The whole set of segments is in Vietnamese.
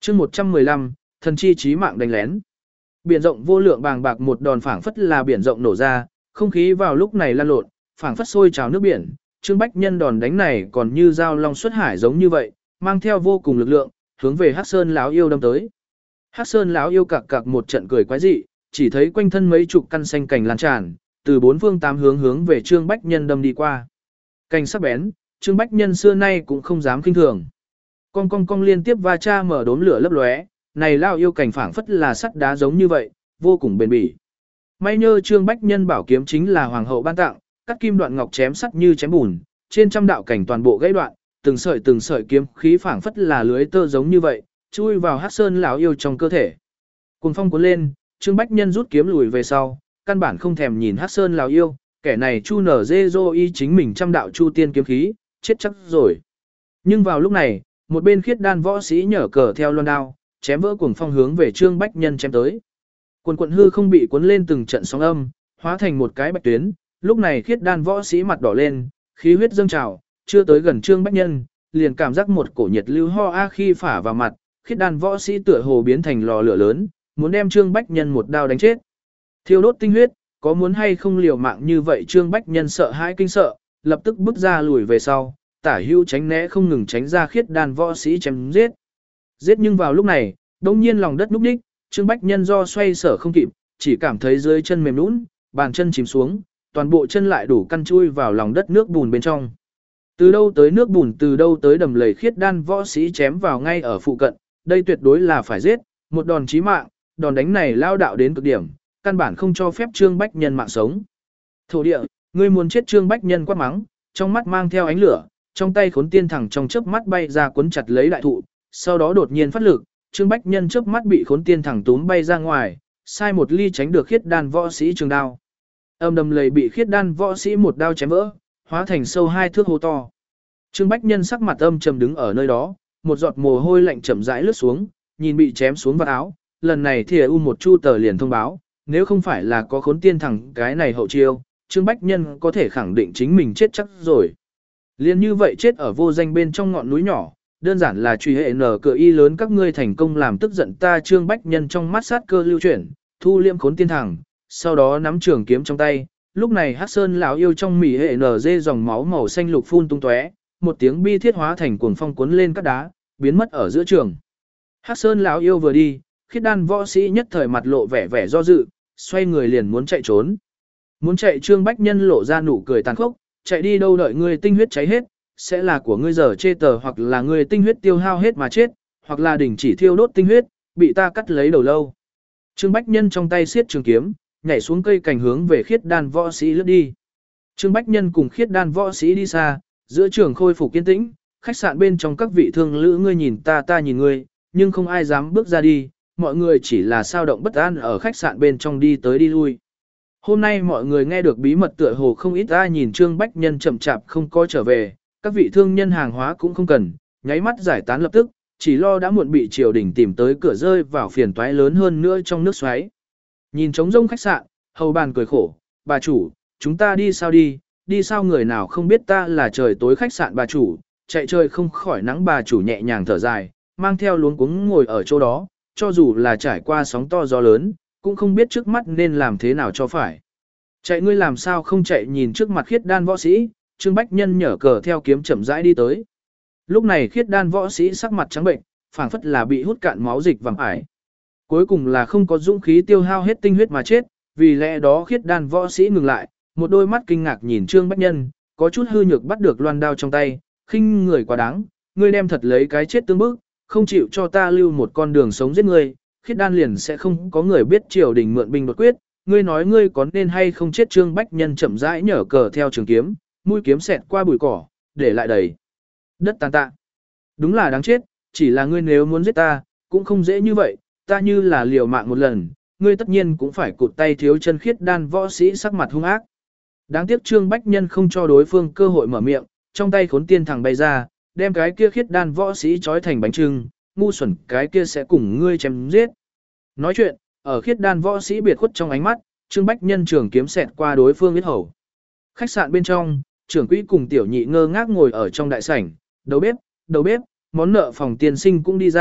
chương 115, thần chi chí mạng đánh lén. Biển rộng vô lượng bàng bạc một đòn phảng phất là biển rộng nổ ra, không khí vào lúc này lan lộn, phảng phất sôi trào nước biển. Trương Bách Nhân đòn đánh này còn như dao long xuất hải giống như vậy, mang theo vô cùng lực lượng, hướng về Hắc Sơn lão yêu đâm tới. Hắc Sơn lão yêu cặc cặc một trận cười quái dị, chỉ thấy quanh thân mấy chục căn xanh cành lan tràn, từ bốn phương tám hướng hướng về Trương Bách Nhân đâm đi qua. Cành sắc bén, Trương Bách Nhân xưa nay cũng không dám khinh thường. Cong cong cong liên tiếp va cha mở đốm lửa lấp lóe, này lao yêu cảnh phảng phất là sắt đá giống như vậy, vô cùng bền bỉ. May nhờ Trương Bách Nhân bảo kiếm chính là hoàng hậu ban tặng, cắt kim đoạn ngọc chém sắt như chém bùn, trên trăm đạo cảnh toàn bộ gãy đoạn, từng sợi kiếm khí phảng phất là lưới tơ giống như vậy, chui vào Hắc Sơn lão yêu trong cơ thể. Cuồng phong cuốn lên, Trương Bách Nhân rút kiếm lùi về sau, căn bản không thèm nhìn Hắc Sơn lão yêu, kẻ này chu nở dê dô y chính mình trăm đạo chu tiên kiếm khí, chết chắc rồi. Nhưng vào lúc này, một bên khiết đan võ sĩ nhở cờ theo loan đao, chém vỡ cuồng phong hướng về Trương Bách Nhân chém tới. Quần quận hư không bị cuốn lên từng trận sóng âm, hóa thành một cái bạch tuyến, lúc này khiết đan võ sĩ mặt đỏ lên, khí huyết dâng trào, chưa tới gần Trương Bách Nhân, liền cảm giác một cổ nhiệt lưu ho a khi phả vào mặt, khiết đan võ sĩ tựa hồ biến thành lò lửa lớn, muốn đem Trương Bách Nhân một đao đánh chết. Thiêu đốt tinh huyết, có muốn hay không liều mạng như vậy Trương Bách Nhân sợ hãi kinh sợ, lập tức bước ra lùi về sau, tả hữu tránh né không ngừng tránh ra khiết đan võ sĩ chém giết. Giết nhưng vào lúc này, đông nhiên lòng đất núp đích, Trương Bách Nhân do xoay sở không kịp, chỉ cảm thấy dưới chân mềm nũng, bàn chân chìm xuống, toàn bộ chân lại đủ căn chui vào lòng đất nước bùn bên trong. Từ đâu tới nước bùn, từ đâu tới đầm lầy khiết đan võ sĩ chém vào ngay ở phụ cận, đây tuyệt đối là phải giết, một đòn chí mạng, đòn đánh này lao đạo đến cực điểm, căn bản không cho phép Trương Bách Nhân mạng sống. Thổ địa, ngươi muốn chết Trương Bách Nhân quát mắng, trong mắt mang theo ánh lửa, trong tay khốn tiên thẳng trong chớp mắt bay ra cuốn chặt lấy đại thụ, sau đó đột nhiên phát lực, Trương Bách Nhân chớp mắt bị khốn tiên thẳng túm bay ra ngoài, sai một ly tránh được khiết đan võ sĩ trường đao. Âm đầm lầy bị khiết đan võ sĩ một đao chém vỡ, hóa thành sâu 2 thước hố to. Trương Bách Nhân sắc mặt âm trầm đứng ở nơi đó, một giọt mồ hôi lạnh chậm rãi lướt xuống, nhìn bị chém xuống vào áo, lần này thì một chu tờ liền thông báo, nếu không phải là có khốn tiên thẳng cái này hậu chiêu, Trương Bách Nhân có thể khẳng định chính mình chết chắc rồi. Liên như vậy chết ở vô danh bên trong ngọn núi nhỏ, đơn giản là truy hệ nở cửa y lớn các ngươi thành công làm tức giận ta. Trương Bách Nhân trong mắt sát cơ lưu chuyển, thu liêm khốn tiên thẳng, sau đó nắm trường kiếm trong tay, lúc này Hắc Sơn lão yêu trong mỉ hệ nở dê dòng máu màu xanh lục phun tung tóe, một tiếng bi thiết hóa thành cuồng phong cuốn lên các đá, biến mất ở giữa trường. Hắc Sơn lão yêu vừa đi, khiết đan võ sĩ nhất thời mặt lộ vẻ vẻ do dự, xoay người liền muốn chạy trốn. Muốn chạy Trương Bách Nhân lộ ra nụ cười tàn khốc, chạy đi đâu đợi ngươi tinh huyết cháy hết, sẽ là của ngươi giờ chê tờ, hoặc là ngươi tinh huyết tiêu hao hết mà chết, hoặc là đình chỉ thiêu đốt tinh huyết, bị ta cắt lấy đầu lâu. Trương Bách Nhân trong tay siết trường kiếm, nhảy xuống cây cành hướng về khiết đan võ sĩ lướt đi. Trương Bách Nhân cùng khiết đan võ sĩ đi xa, giữa trường khôi phục kiên tĩnh, khách sạn bên trong các vị thương lữ ngươi nhìn ta ta nhìn ngươi, nhưng không ai dám bước ra đi, mọi người chỉ là sao động bất an ở khách sạn bên trong đi tới đi lui. Hôm nay mọi người nghe được bí mật tựa hồ không ít ai nhìn Trương Bách Nhân chậm chạp không có trở về, các vị thương nhân hàng hóa cũng không cần, nháy mắt giải tán lập tức, chỉ lo đã muộn bị triều đình tìm tới cửa rơi vào phiền toái lớn hơn nữa trong nước xoáy. Nhìn trống rông khách sạn, hầu bàn cười khổ, bà chủ, chúng ta đi sao đi sao người nào không biết ta là trời tối khách sạn bà chủ, chạy trời không khỏi nắng bà chủ nhẹ nhàng thở dài, mang theo luống cuống ngồi ở chỗ đó, cho dù là trải qua sóng to gió lớn, cũng không biết trước mắt nên làm thế nào cho phải. Chạy ngươi làm sao không chạy nhìn trước mặt khiết đan võ sĩ, Trương Bách Nhân nhở cờ theo kiếm chậm rãi đi tới. Lúc này khiết đan võ sĩ sắc mặt trắng bệnh, phảng phất là bị hút cạn máu dịch vàng ải. Cuối cùng là không có dũng khí tiêu hao hết tinh huyết mà chết, vì lẽ đó khiết đan võ sĩ ngừng lại, một đôi mắt kinh ngạc nhìn Trương Bách Nhân, có chút hư nhược bắt được loan đao trong tay, khinh người quá đáng, ngươi đem thật lấy cái chết tương bức, không chịu cho ta lưu một con đường sống giết ngươi, khiết đan liền sẽ không có người biết triều đình mượn binh đột quyết, ngươi nói ngươi có nên hay không chết. Trương Bách Nhân chậm rãi nhở cờ theo trường kiếm, mũi kiếm xẹt qua bụi cỏ, để lại đầy đất tàn tạ. Đúng là đáng chết, chỉ là ngươi nếu muốn giết ta, cũng không dễ như vậy, ta như là liều mạng một lần, ngươi tất nhiên cũng phải cụt tay thiếu chân. Khiết đan võ sĩ sắc mặt hung ác. Đáng tiếc Trương Bách Nhân không cho đối phương cơ hội mở miệng, trong tay khốn tiên thẳng bay ra, đem cái kia khiết đan võ sĩ trói thành bánh trưng, ngu xuẩn cái kia sẽ cùng ngươi chém giết. Nói chuyện, ở khiết đan võ sĩ biệt khuất trong ánh mắt, Trương Bách Nhân trường kiếm xẹt qua đối phương huyết hầu. Khách sạn bên trong, trưởng quỹ cùng tiểu nhị ngơ ngác ngồi ở trong đại sảnh, đầu bếp, món nợ phòng tiên sinh cũng đi ra,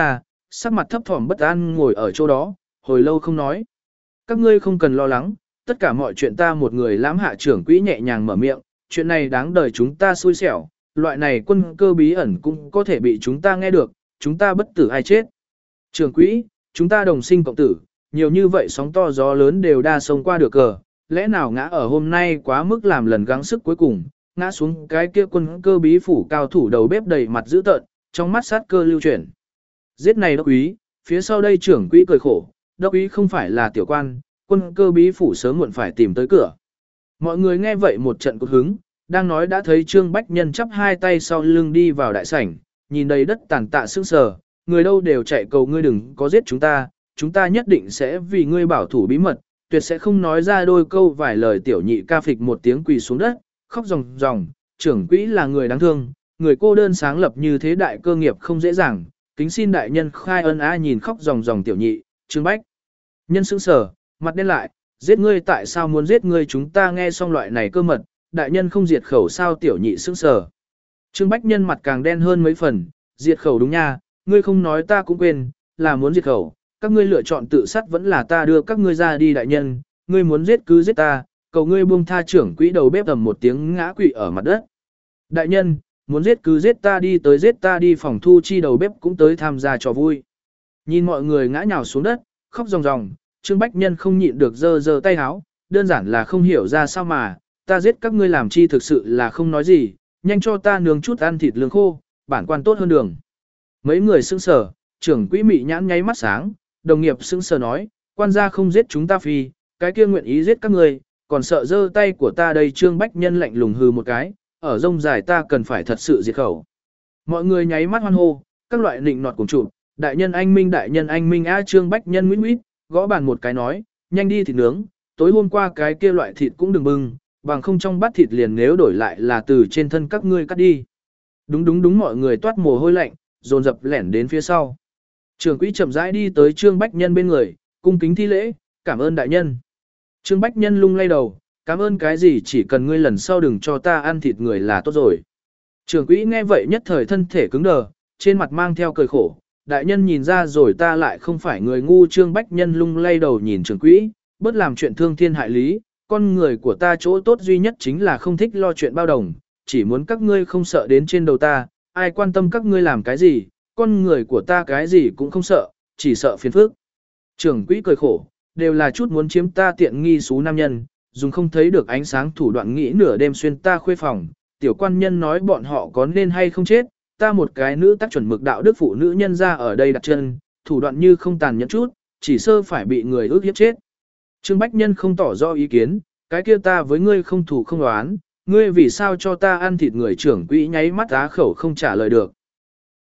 sắc mặt thấp thỏm bất an ngồi ở chỗ đó, hồi lâu không nói. Các ngươi không cần lo lắng, tất cả mọi chuyện ta một người lãm hạ trưởng quỹ nhẹ nhàng mở miệng, chuyện này đáng đời chúng ta xui xẻo, loại này quân cơ bí ẩn cũng có thể bị chúng ta nghe được, chúng ta bất tử ai chết. Trưởng quỹ, chúng ta đồng sinh cộng tử, nhiều như vậy sóng to gió lớn đều đa sông qua được cờ, lẽ nào ngã ở hôm nay quá mức làm lần gắng sức cuối cùng, ngã xuống cái kia quân cơ bí phủ cao thủ đầu bếp đầy mặt dữ tợn, trong mắt sát cơ lưu chuyển. Giết này đốc úy, phía sau đây trưởng quỹ cười khổ, đốc úy không phải là tiểu quan, quân cơ bí phủ sớm muộn phải tìm tới cửa. Mọi người nghe vậy một trận cột hứng, đang nói đã thấy Trương Bách Nhân chắp hai tay sau lưng đi vào đại sảnh, nhìn đầy đất tàn tạ sững sờ, người đâu đều chạy cầu ngươi đừng có giết chúng ta nhất định sẽ vì ngươi bảo thủ bí mật, tuyệt sẽ không nói ra đôi câu vài lời. Tiểu nhị ca phịch một tiếng quỳ xuống đất, khóc ròng ròng, trưởng quỹ là người đáng thương, người cô đơn sáng lập như thế đại cơ nghiệp không dễ dàng, kính xin đại nhân khai ân á. Nhìn khóc ròng ròng tiểu nhị, Trương Bách Nhân sững sờ, mặt đen lại, giết ngươi tại sao muốn giết ngươi, chúng ta nghe xong loại này cơ mật, đại nhân không diệt khẩu sao. Tiểu nhị sững sờ. Trương Bách Nhân mặt càng đen hơn mấy phần, diệt khẩu đúng nha, ngươi không nói ta cũng quên, là muốn diệt khẩu, các ngươi lựa chọn tự sát vẫn là ta đưa các ngươi ra đi. Đại nhân, ngươi muốn giết cứ giết ta, cầu ngươi buông tha. Trưởng quỹ đầu bếp ầm một tiếng ngã quỵ ở mặt đất. Đại nhân, muốn giết cứ giết ta đi, tới giết ta đi. Phòng thu chi đầu bếp cũng tới tham gia trò vui. Nhìn mọi người ngã nhào xuống đất, khóc ròng ròng, Trương Bách Nhân không nhịn được giơ giơ tay áo, đơn giản là không hiểu ra sao mà, ta giết các ngươi làm chi, thực sự là không nói gì, nhanh cho ta nướng chút ăn thịt lương khô, bản quan tốt hơn đường. Mấy người sững sờ, trưởng quỹ mị nhãn nháy mắt sáng, đồng nghiệp sững sờ nói, quan gia không giết chúng ta phi, cái kia nguyện ý giết các ngươi, còn sợ giơ tay của ta đây. Trương Bách Nhân lạnh lùng hừ một cái, ở rông dài ta cần phải thật sự diệt khẩu. Mọi người nháy mắt hoan hô, các loại nịnh nọt cùng chụp, đại nhân anh minh a. Trương Bách Nhân nguyễn nguyễn, gõ bàn một cái nói, nhanh đi thịt nướng, tối hôm qua cái kia loại thịt cũng đừng bưng, bằng không trong bát thịt liền nếu đổi lại là từ trên thân các ngươi cắt đi. Đúng, mọi người toát mồ hôi lạnh, dồn dập lẻn đến phía sau. Trưởng quỹ chậm rãi đi tới Trương Bách Nhân bên người, cung kính thi lễ, cảm ơn đại nhân. Trương Bách Nhân lung lay đầu, cảm ơn cái gì, chỉ cần ngươi lần sau đừng cho ta ăn thịt người là tốt rồi. Trưởng quỹ nghe vậy nhất thời thân thể cứng đờ, trên mặt mang theo cười khổ, đại nhân nhìn ra rồi ta lại không phải người ngu. Trương Bách Nhân lung lay đầu nhìn trưởng quỹ, bớt làm chuyện thương thiên hại lý, con người của ta chỗ tốt duy nhất chính là không thích lo chuyện bao đồng, chỉ muốn các ngươi không sợ đến trên đầu ta, ai quan tâm các ngươi làm cái gì, con người của ta cái gì cũng không sợ, chỉ sợ phiền phức. Trưởng quỹ cười khổ, đều là chút muốn chiếm ta tiện nghi xú nam nhân, dùng không thấy được ánh sáng thủ đoạn nghĩ nửa đêm xuyên ta khuê phòng, tiểu quan nhân nói bọn họ có nên hay không chết, ta một cái nữ tác chuẩn mực đạo đức phụ nữ nhân ra ở đây đặt chân, thủ đoạn như không tàn nhẫn chút, chỉ sơ phải bị người ước hiếp chết. Trương Bách Nhân không tỏ rõ ý kiến, cái kia ta với ngươi không thủ không đoán, ngươi vì sao cho ta ăn thịt người. Trưởng quỹ nháy mắt á khẩu không trả lời được.